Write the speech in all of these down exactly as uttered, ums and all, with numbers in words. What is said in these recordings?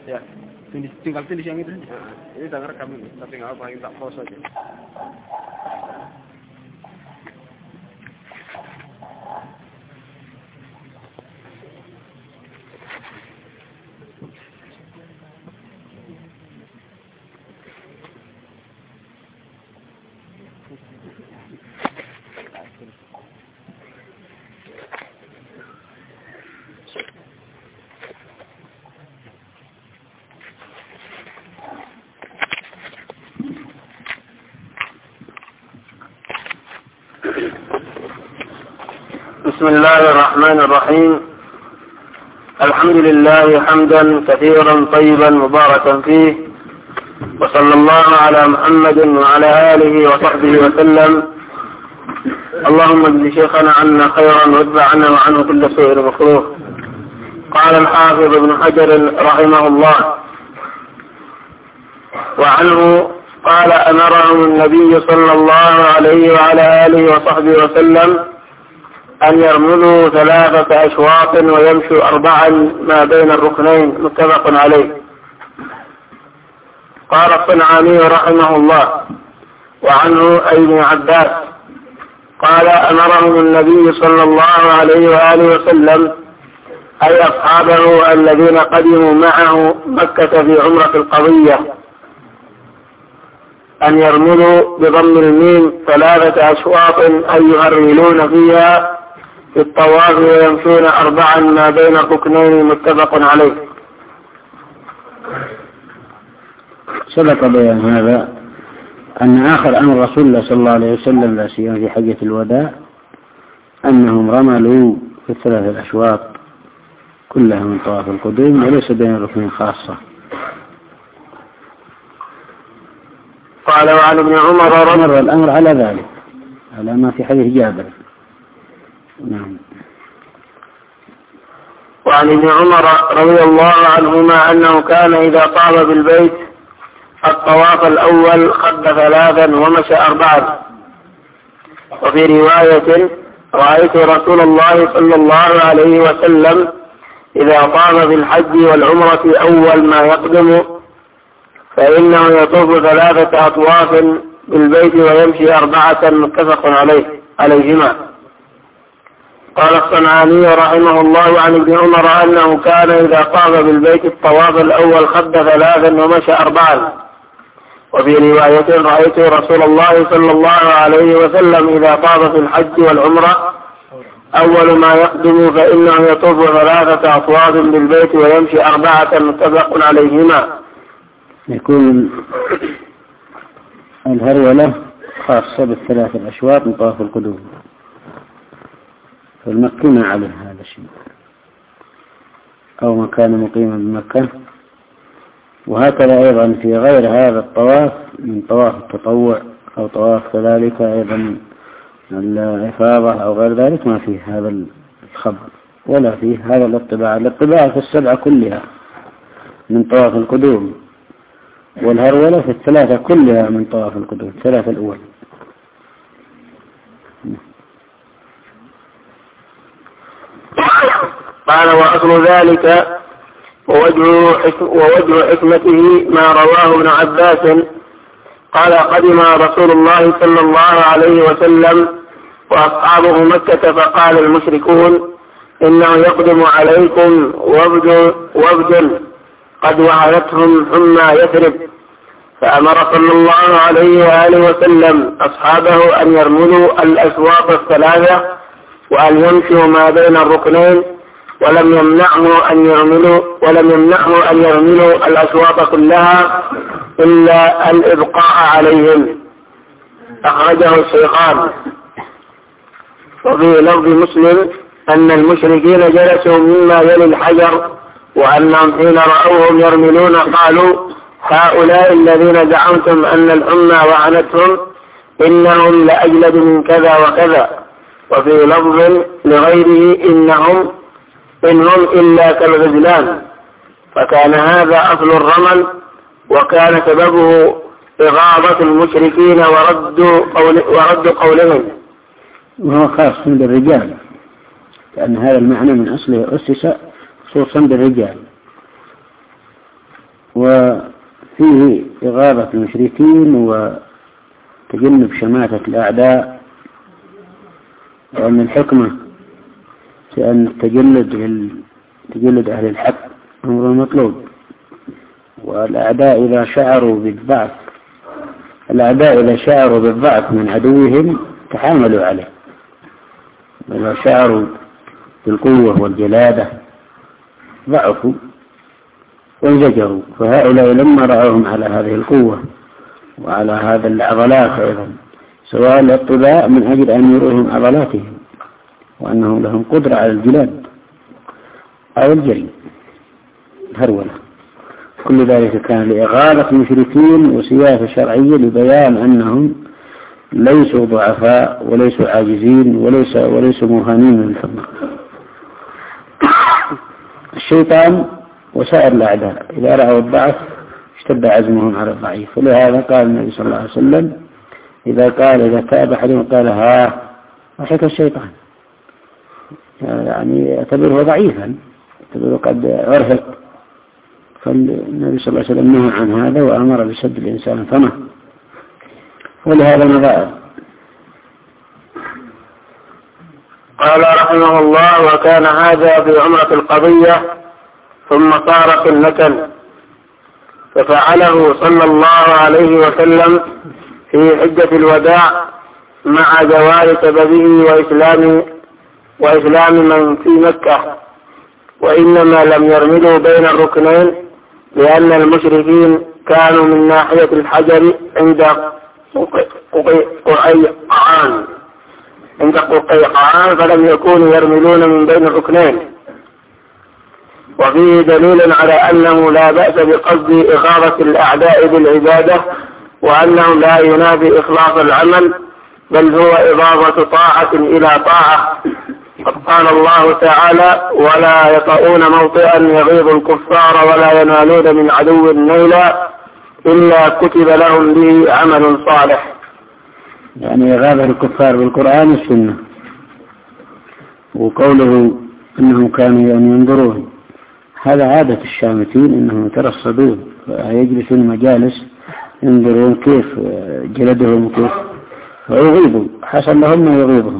Ya, tulis, tinggal tulis yang itu. Ini udah ngerekam ini, tapi nggak apa, tak pause aja. بسم الله الرحمن الرحيم. الحمد لله حمدا كثيرا طيبا مباركا فيه، وصلى الله على محمد وعلى آله وصحبه وسلم. اللهم اجز شيخنا عنا خيرا وادفع عنا وعنه كل سوء مكروه. قال الحافظ ابن حجر رحمه الله وعنه قال أمرهم النبي صلى الله عليه وعلى آله وصحبه وسلم أن يرملوا ثلاثة أشواط ويمشوا أربعا ما بين الركنين، متفق عليه. قال الصنعاني رحمه الله وعنه أي ابن عباس قال أمرهم النبي صلى الله عليه وآله وسلم أي أصحابه الذين قدموا معه مكة في عمرة القضية أن يرملوا بضم الميم ثلاثة أشواط أي يهرولون فيها في الطواف ويمشون أربعا ما بين الركنين، متفق عليه. سبق بيان هذا أن آخر أمر رسول الله صلى الله عليه وسلم لا سيما في حجة الوداع أنهم رملوا في الثلاث الأشواط كلها من طواف القدوم وليس بين الركنين خاصة. قال وعن ابن عمر مر الأمر على ذلك على ما في حديث جابر. نعم. وعن ابن عمر رضي الله عنهما أنه كان إذا طاف بالبيت الطواف الأول خد ثلاثا ومشى أربعا. وفي رواية رأيت رسول الله صلى الله عليه وسلم إذا طاف بالحج والعمرة أول ما يقدم فإنه يطوف ثلاثة أطواف بالبيت ويمشي أربعة، متفق عليه عليهما. قال الصنعاني رحمه الله عن ابن عمر أنه كان إذا طاف بالبيت الطواف الأول خد ثلاثا ومشى أربعا. وفي رواية رأيت رسول الله صلى الله عليه وسلم إذا طاف في الحج والعمرة أول ما يقدم فإنه يطوف ثلاثة أطواف بالبيت ويمشي أربعة، متفق عليهما. يكون الهرولة خاصة بالثلاث الأشواط من طواف القدوم، فالمكي ما عليه هذا الشيء أو من كان مقيما بمكة. وهكذا أيضا في غير هذا الطواف من طواف التطوع أو طواف كذلك أيضا الإفاضة أو غير ذلك ما فيه هذا الخبر ولا فيه هذا الاطباع. الاطباع في السبعة كلها من طواف القدوم، والهرولة في الثلاثة كلها من طواف القدوم، الثلاثة الأول. قال وأصل ذلك ووجه, ووجه حكمته ما رواه ابن عباس قال قدم رسول الله صلى الله عليه وسلم وأصحابه مكة فقال المشركون إنه يقدم عليكم وفد وفد قد وهنتهم حمى يثرب، فأمر صلى الله عليه وآله وسلم أصحابه أن يرملوا الأشواط الثلاثة وأن يمشوا ما بين الركنين، ولم يمنعه أن يرملوا ولم يمنعه أن يرملوا الأشواط كلها إلا الإبقاء عليهم. أخرجه الشيخان. وفي لفظ مسلم أن المشركين جلسوا مما يلي الحجر وأنهم حين رأوهم يرملون قالوا هؤلاء الذين زعمتم أن الأمة وعنتهم إنهم لأجلد من كذا وكذا. وفي لفظ لغيره إنهم إنهم إلا كالغزلان. فكان هذا أصل الرمل، وكان سببه إغاظة المشركين ورد, قول ورد قولهم. وهو خاص بالرجال، لأن هذا المعنى من أصله أسس خصوصا بالرجال. وفيه إغاظة المشركين وتجنب شماتة الأعداء، وأن الحكمة في أن التجلد تجلد أهل الحق أمر مطلوب، والأعداء إذا شعروا بالضعف الأعداء إذا شعروا بالضعف من عدوهم تحاملوا عليه، إذا شعروا بالقوة والجلادة ضعفوا وانزجروا. فهؤلاء لما رأوهم على هذه القوة وعلى هذا العضلات أيضا، سواء الاطباء من أجل أن يروهم عضلاتهم وأنهم لهم قدرة على الجلاد أو الجري هرولة، كل ذلك كان لإغاظة المشركين وسياسة شرعية لبيان أنهم ليسوا ضعفاء وليسوا عاجزين وليس وليسوا مهانين من الحكم. الشيطان وسائر الأعداء إذا رأوا الضعف اشتد عزمهم على الضعيف، ولهذا قال النبي صلى الله عليه وسلم إذا قال إذا تاب أحدهم قال ها ضحك الشيطان، يعني يعتبره ضعيفا، يعتبره قد أرهق. فالنبي صلى الله عليه وسلم نهى عن هذا وأمر بسد الإنسان فمه، ولهذا نظائر. قال رحمه الله: وكان هذا في عمرة القضية ثم صار سنة، ففعله صلى الله عليه وسلم في حجة الوداع مع جواز سببه وإسلام وإسلام من في مكة، وإنما لم يرملوا بين الركنين لأن المشركين كانوا من ناحية الحجر عند ققيقعان عند ققيقعان فلم يكونوا يرملون من بين الركنين. وفيه دليل على أنه لا بأس بقصد إغاظة الأعداء بالعبادة، وأنه لا ينافي إخلاص العمل، بل هو إضافة طاعة إلى طاعة. قد قال الله تعالى: ولا يطؤون موطئا يغيظ الكفار ولا ينالون من عدو نيلا إلا كتب لهم به عمل صالح. يعني يغاظ الكفار بالقرآن والسنة. وقوله إنهم كانوا ينظرون هذا عادة الشامتين، إنهم يترصدون فيجلسون مجالس ينظرون كيف جلدهم كيف ويغيظوا، حصل لهم ما يغيظهم.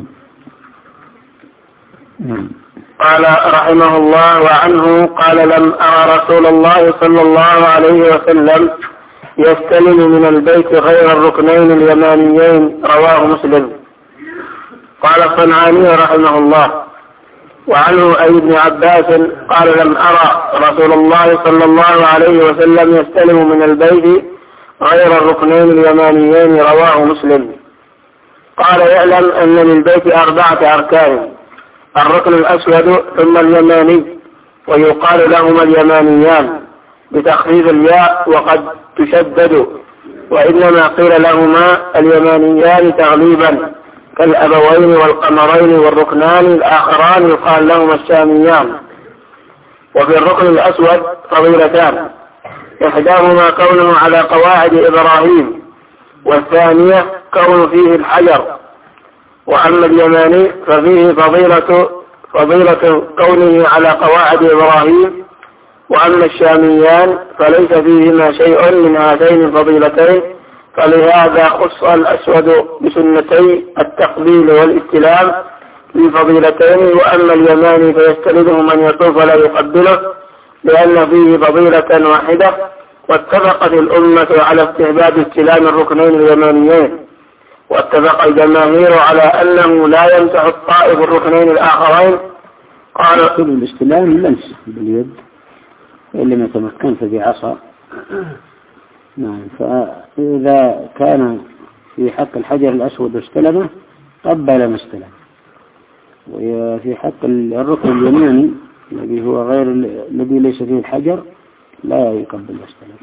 نعم. قال رحمه الله: وعنه قال: لم أرى رسول الله صلى الله عليه وسلم يستلم من البيت غير الركنين اليمانيين، رواه مسلم. قال الصنعاني رحمه الله: وعنه أي ابن عباس قال: لم أرى رسول الله صلى الله عليه وسلم يستلم من البيت غير الركنين اليمانيين، رواه مسلم. قال: يعلم أن للبيت أربعة أركان: الركن الأسود ثم اليماني، ويقال لهما اليمانيان بتخفيف الياء وقد تشدد، وإنما قيل لهما اليمانيان تغليبا كالأبوين والقمرين، والركنان الآخران يقال لهما الشاميان. وفي الركن الأسود فضيلتان: إحداهما كونه على قواعد إبراهيم، والثانية كون فيه الحجر. وأما اليماني ففيه فضيلة فضيلة كونه على قواعد إبراهيم، وأما الشاميان فليس فيهما شيء من هاتين الفضيلتين، فلهذا خص الأسود بسنتي التقبيل والاستلام لفضيلتين، وأما اليماني فيستلمه من يطوف ولا يقبله لأن فيه فضيلة واحدة. واتفقت الأمة على استحباب استلام الركنين اليمانيين، واتفق الجماهير على أنه لا يمسح الطائف الركنين الآخرين. قال كل الاستلام لمسه باليد إن لم يتمكن بعصا. نعم. فإذا كان في حق الحجر الأسود واستلمه قبل ما استلم، وفي حق الركن اليماني الذي هو غير الذي ليس فيه الحجر لا يقبل واستلم.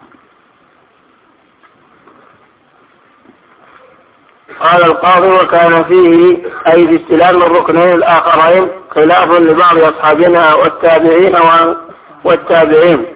قال القاضي: وكان فيه أي في استلام الركنين الآخرين خلاف لبعض أصحابنا والتابعين والتابعين،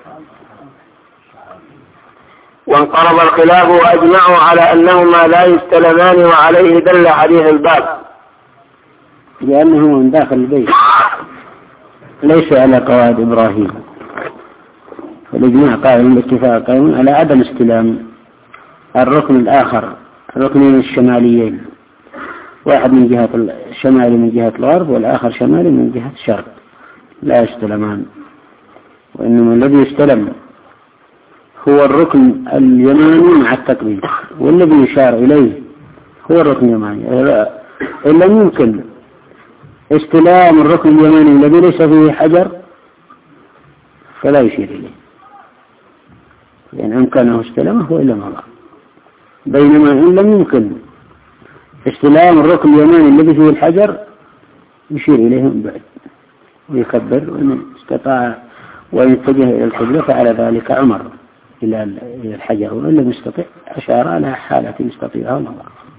وانقرض الخلاف وأجمعوا على أنهما لا يستلمان، وعليه دل حديث الباب، لأنه من داخل البيت ليس على قواعد إبراهيم. والإجماع قائم بالاتفاق قائم على عدم استلام الركن الآخر، الركنين الشماليين، واحد من جهة الشمال من جهة الغرب والآخر شمالي من جهة الشرق، لا يستلمان، وإنما الذي يستلم هو الركن اليماني مع التقبيل، والذي يشار إليه هو الركن اليماني. إن لم يمكن استلام الركن اليماني الذي ليس فيه حجر فلا يشير إليه، لأن يعني أمكانه استلامه وإلا ما ضاع. بينما إن لم يمكن استلام الركن اليماني الذي فيه الحجر يشير إليه من بعد ويكبر، وإن استطاع ويتجه إلى القبلة فعل ذلك عمر إلى الحجر، وإن لم يستطع أشار على حالة يستطيعها الله.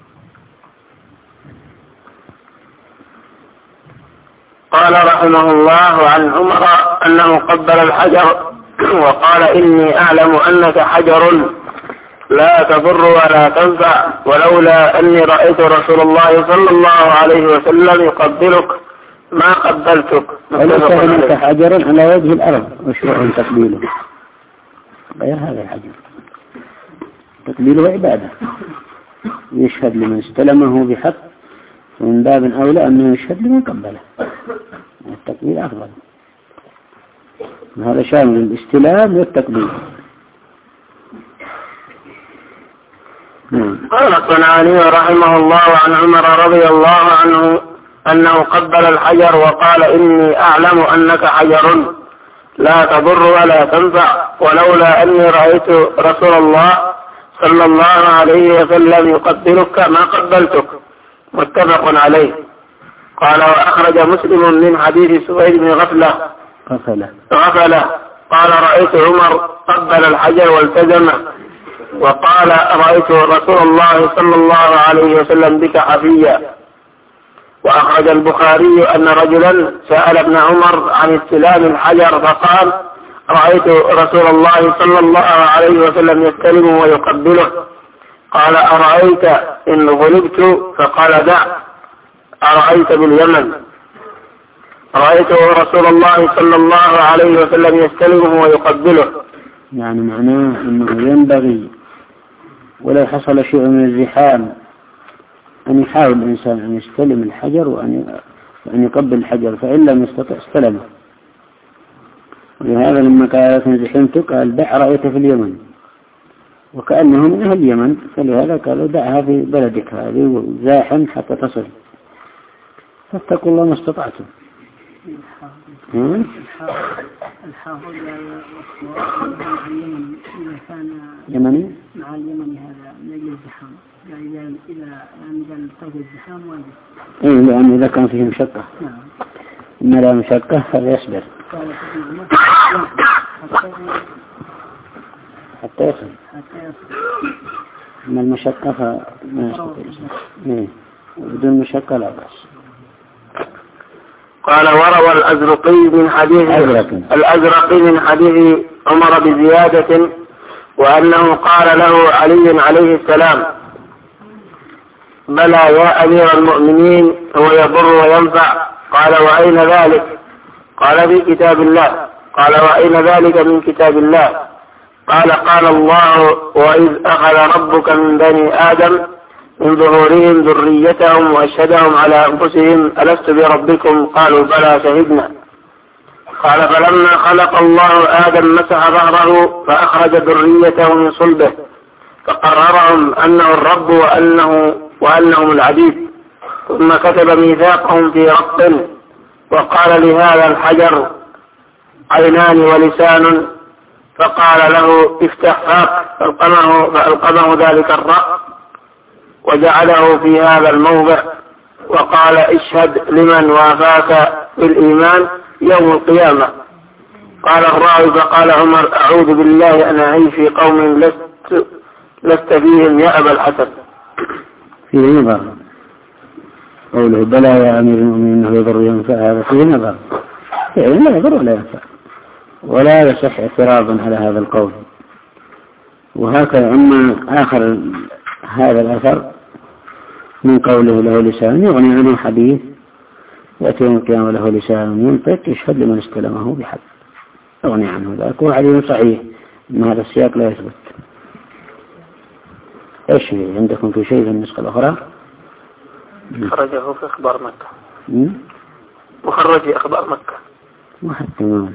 قال رحمه الله عن عمر أنه قبل الحجر وقال إني أعلم أنك حجر لا تضر ولا تنفع، ولولا أني رأيت رسول الله صلى الله عليه وسلم يقبلك ما قبلتك. وليس هناك حجر على وجه الأرض مشروع تقبيله غير هذا الحجر، تقبيله عبادة يشهد لمن استلمه بحق، ومن باب أولى أنه يشهد لمن قبله، التقبيل أفضل. هذا شامل الاستلام والتقبيل. قال الصنعاني رحمه الله عن عمر رضي الله عنه أنه قبل الحجر وقال إني أعلم أنك حجر لا تضر ولا تنفع، ولولا أني رأيت رسول الله صلى الله عليه وسلم يقبلك ما قبلتك. متفق عليه. قال وأخرج مسلم من حديث سويد بن غفلة غفلة غفلة قال رأيت عمر قبل الحجر والتزمه، وقال رأيت رسول الله صلى الله عليه وسلم بك حفيا. وأخرج البخاري أن رجلا سأل ابن عمر عن استلام الحجر فقال رأيت رسول الله صلى الله عليه وسلم يستلمه ويقبله. قال أرأيت إن غلبت؟ فقال دع. أرأيت باليمن؟ رأيت رسول الله صلى الله عليه وسلم يستلمه ويقبله. يعني معناه أنه ينبغي ولو حصل شيء من الزحام أن يحاول الإنسان أن يستلم الحجر وأن وأن يقبل الحجر، فإن لم يستطع استلمه. ولهذا لما قال زحمت قال دع رأيت في اليمن، وكأنه من أهل اليمن، فلهذا قالوا دعها في بلدك هذه وزاحم حتى تصل، فاتقوا الله ما استطعتم. الحافظ مع اليمن إذا كان يمني مع اليمن هذا من أجل الزحام، يعني إذا أنزل طرف الزحام واجب. إيه لأن إذا كان فيه مشقة. نعم. إن لا مشقة فليصبر حتى يصل. حتى يصل. أما المشقة فما يستطيع. إيه بدون مشقة لا بأس. قال وروى الأزرقي من حديث الأزرقي من حديث عمر بزيادة وأنه قال له علي عليه السلام بلى يا أمير المؤمنين هو يضر وينفع. قال وأين ذلك؟ قال في كتاب الله. قال وأين ذلك من كتاب الله؟ قال قال الله وإذ أخذ ربك من بني آدم من ظهورهم ذريتهم وأشهدهم على أنفسهم ألست بربكم؟ قالوا بلى شهدنا. قال فلما خلق الله آدم مسح ظهره فأخرج ذريته من صلبه فقررهم أنه الرب وأنه وأنهم العبيد، ثم كتب ميثاقهم في رق وقال لهذا الحجر عينان ولسان، فقال له افتح فاك فألقمه, فألقمه ذلك الرق وجعله في هذا الموضع وقال اشهد لمن وافاك بالإيمان يوم القيامة. قال الراوي فقال عمر أعوذ بالله أن أعيش في قوم لست, لست فيهم يا أبا الحسن. فيه نظر قوله بلى يا أمير المؤمنين إنه يضر وينفع، هذا فيه نظر، يعني لا يضر ولا ينفع ولا يصح اعتراضا على هذا القول. وهكذا أما آخر هذا الأثر من قوله له لسان يغني عنه حديث يأتي يوم القيامة له لسان ينطق يشهد لمن استلمه بحق. أغني عنه ذاك. وحديث صحيح أن هذا السياق لا يثبت. إيش عندكم في شيء في النسخة الأخرى؟ خرجه في أخبار مكة. وخرج في أخبار مكة. واحد تمام.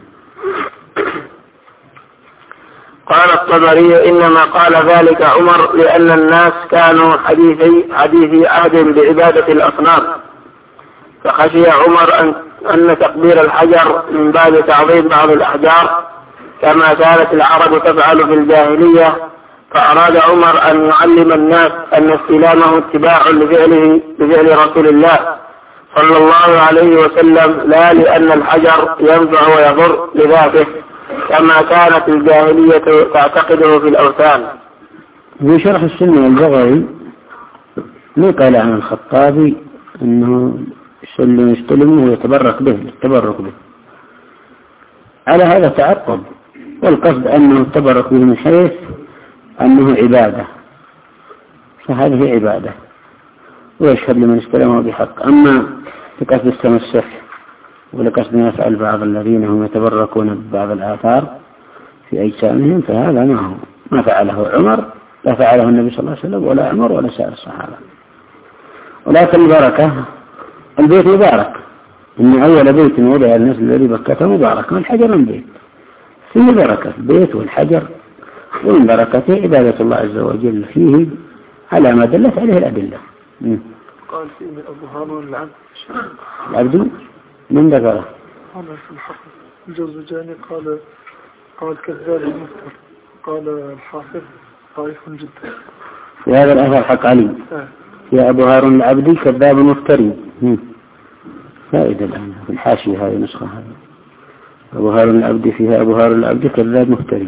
قال الطبري إنما قال ذلك عمر لأن الناس كانوا حديثي حديثي عهد بعبادة الأصنام، فخشي عمر أن, أن تقبيل الحجر من باب تعظيم بعض الأحجار كما كانت العرب تفعل في الجاهلية، فأراد عمر أن يعلم الناس أن استلامه اتباع لفعله لفعل رسول الله صلى الله عليه وسلم، لا لأن الحجر ينفع ويضر لذاته كما كانت الجاهلية تعتقده في الأوثان. في شرح السنة البغوي نقل عن الخطابي أنه يستلمه ويتبرك به التبرك به، على هذا تعقب، والقصد أنه التبرك به من حيث أنه عبادة، فهذه عبادة ويشهد لمن استلمه بحق. أما لقصد التمسك ولقصد ما يفعل بعض الذين هم يتبركون ببعض الآثار في أجسامهم فهذا ما هو ما فعله عمر، لا فعله النبي صلى الله عليه وسلم ولا عمر ولا سائر الصحابة. ولكن البركة البيت مبارك، إن أول بيت وضع الناس الذي بكته مبارك، والحجر من بيت فيه بركة، البيت والحجر، ومن بركته عبادة الله عز وجل فيه على ما دلت عليه الأدلة. قال فيه من أبو هارون العبد العبد من ذكره؟ قال في الحق الجوزجاني قال قال كذاب المفتر، قال الحافظ ضعيف جدا. في هذا الأثر حق علي آه. يا أبو هارون العبدي كذاب مفتري. فائدة الآن في الحاشية هذه نسخة هذه أبو هارون العبدي فيها أبو هارون العبدي كذاب مفتري.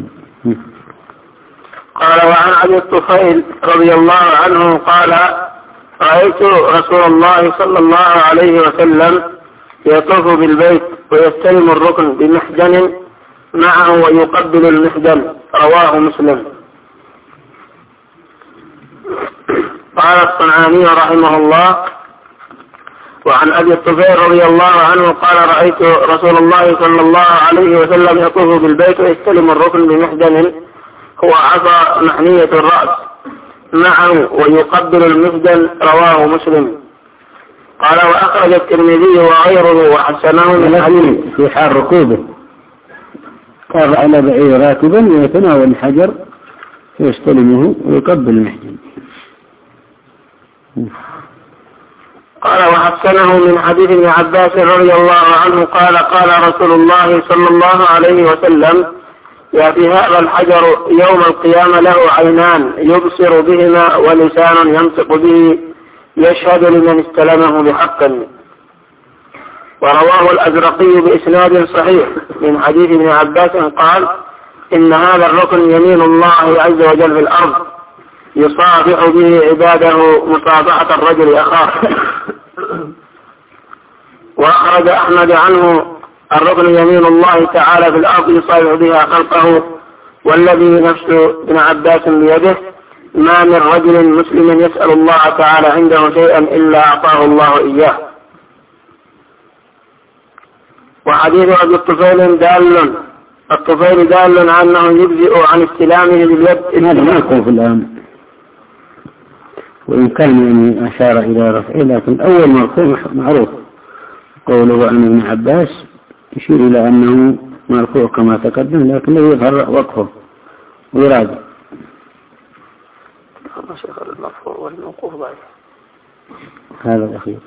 قال وعن أبي الطفيل رضي الله عنه قال رأيت رسول الله صلى الله عليه وسلم يطوف بالبيت ويستلم الركن بمحجن معه ويقبل المحجن، رواه مسلم. قال الصنعاني رحمه الله وعن أبي الطفيل رضي الله عنه قال رأيت رسول الله صلى الله عليه وسلم يطوف بالبيت ويستلم الركن بمحجن هو عصا محنية الرأس معه ويقبل المحجن، رواه مسلم. قال وأخرج الترمذي وغيره وحسنه من حديث في حال ركوبه قال على بعير راكبا ويتناول الحجر ويستلمه ويقبل المحجن. قال وحسنه من حديث ابن عباس رضي الله عنه قال قال رسول الله صلى الله عليه وسلم يأتي هذا الحجر يوم القيامة له عينان يبصر بهما ولسان ينطق به يشهد لمن استلمه بحق. ورواه الأزرقي بإسناد صحيح من حديث ابن عباس قال إن هذا الركن يمين الله عز وجل في الأرض يصافح به عباده مصافحة الرجل أخاه. وأخرج أحمد عنه الركن يمين الله تعالى في الأرض يصافح بها خلقه، والذي نفس ابن عباس بيده ما من رجل مسلم يسأل الله تعالى عنده شيئا إلا أعطاه الله إياه. وحديث أبي الطفيل دال الطفيل دال عنه يجزئ عن استلامه باليد. هذا ما يكون في الآن، وإن كان يعني أشار إلى رفعه، لكن أول مرفوع معروف قوله عن ابن عباس يشير إلى أنه مرفوع كما تقدم، لكن لا يظهر وقفه ويراد. المرفوع والموقوف ضعيف. هذا الأخير.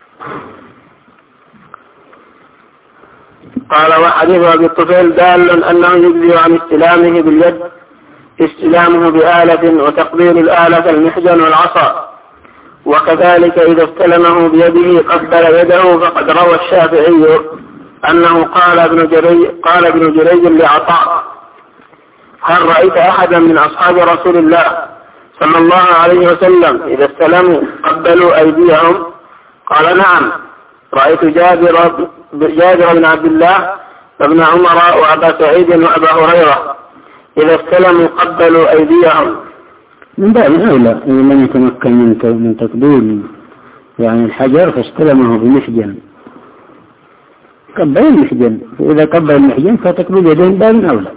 قال وحديث أبي الطفيل دال أنه يجزي عن استلامه باليد استلامه بآلة وتقبيل الآلة المحجن والعصا، وكذلك إذا استلمه بيده قبل يده. فقد روى الشافعي أنه قال ابن جريج قال ابن جريج لعطاء هل رأيت أحدا من أصحاب رسول الله صلى الله عليه وسلم إذا استلموا قبلوا أيديهم؟ قال نعم، رأيت جابر جابر بن عبد الله وابن عمر وأبا سعيد وأبا هريرة إذا استلموا قبلوا أيديهم. من باب أولى إذا لم يتمكن من تقبيل يعني الحجر فاستلمه بمحجن، قبل المحجن، فإذا قبل المحجن فتقبل يدين باب أولى.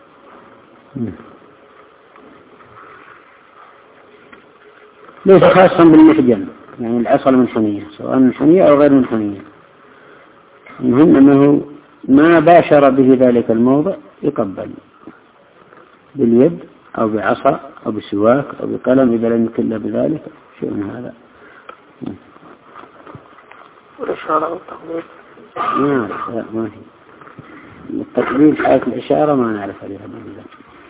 ليس خاصا بالمحجن، يعني العصا المنحنية سواء منحنية أو غير منحنية. المهم أنه ما باشر به ذلك الموضع يقبل باليد أو بعصا أو بسواك أو بقلم إذا لم يكن له بذلك شيء من هذا. والإشارة والتقبيل ما نعرف، لا ما هي التقبيل حالة الإشارة ما نعرف عليها بالله،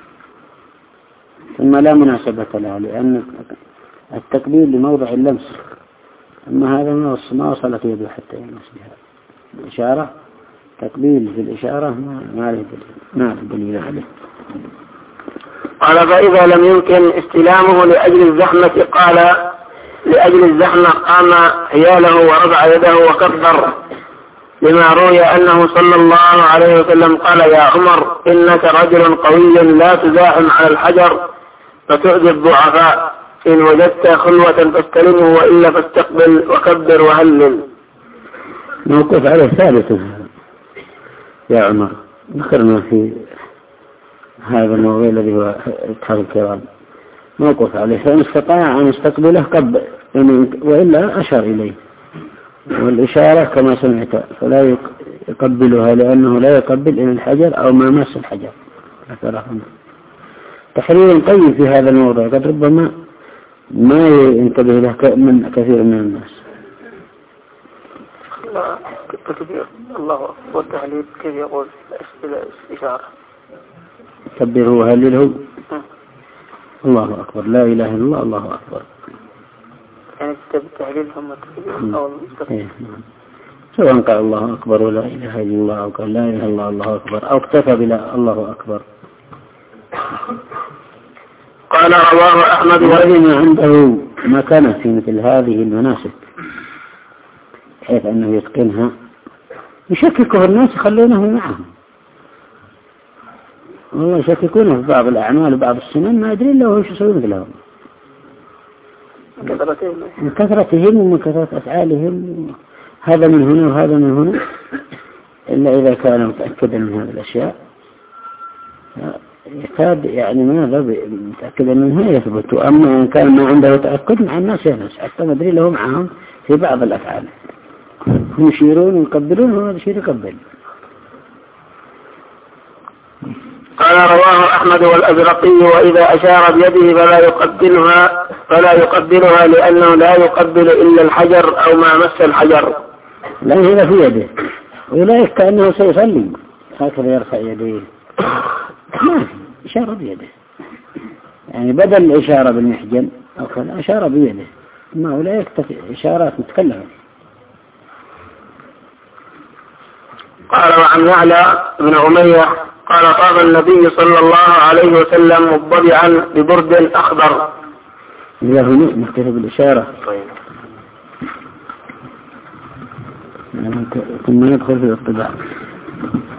ثم لا مناسبة لها لأن التقبيل لموضع اللمس، أما هذا ما وصلت يده حتى يلمس بها. الإشارة تقبيل في الإشارة ما ما له دليل، ما له دليل عليه. قال فإذا لم يمكن استلامه لأجل الزحمة قال لأجل الزحمة قام حياله ورفع يده وكبر، لما روي أنه صلى الله عليه وسلم قال يا عمر إنك رجل قوي لا تزاحم على الحجر فتؤذي الضعفاء، إن وجدت خلوة فاستلمه وإلا فاستقبل وكبر وهلل. موقف عليه ثابت يا عمر، ذكرنا في هذا الموضوع الذي هو اتحاد الكرام موقف عليه، فإن استطاع أن يستقبله قبل وإلا أشار إليه، والإشارة كما سمعت فلا يقبلها لأنه لا يقبل إلى الحجر أو ما مس الحجر. تحرير طيب في هذا الموضوع قد ربما ما ينتبه له من كثير من الناس. التكبير الله أكبر والتهليل كيف يقول الإشارة كبره وهلله الله أكبر لا إله إلا الله الله أكبر، يعني التهليل هم التكبير أو التكبير سواء قال الله أكبر ولا إله إلا الله أو قال لا إله إلا الله الله أكبر أو اكتفى بلا الله أكبر. قال رواه أحمد وإذا عنده مكانة في مثل هذه المناسك حيث أنه يتقنها يشككه الناس يخلونه معهم، والله يشككونه في بعض الأعمال وبعض السنن ما أدري إلا هو شو يسوي مثلهم من كثرتهم ومن كثرة أفعالهم، هذا من هنا وهذا من هنا، إلا إذا كان متأكدا من هذه الأشياء يكاد يعني ماذا متأكدا منها يثبت، أما إن كان ما عنده تأكد مع الناس ينسى حتى ما أدري له معهم في بعض الأفعال، هم يشيرون ويقبلون وهذا يشير يقبل. قال رواه أحمد والأزرقي وإذا أشار بيده فلا يقبلها فلا يقبلها لأنه لا يقبل إلا الحجر أو ما مس الحجر. لا هنا في يده أولئك كأنه سيصلي هكذا يرفع يديه، ما في إشارة بيده، يعني بدل الإشارة بالمحجن أو كذا إشارة بيده، ما أولئك إشارات متكلمة. قال وعن يعلى بن أمية قال طاف النبي صلى الله عليه وسلم مضبعا ببرد أخضر. له نكتفي بالإشارة طيب ثم ندخل في الاطباع.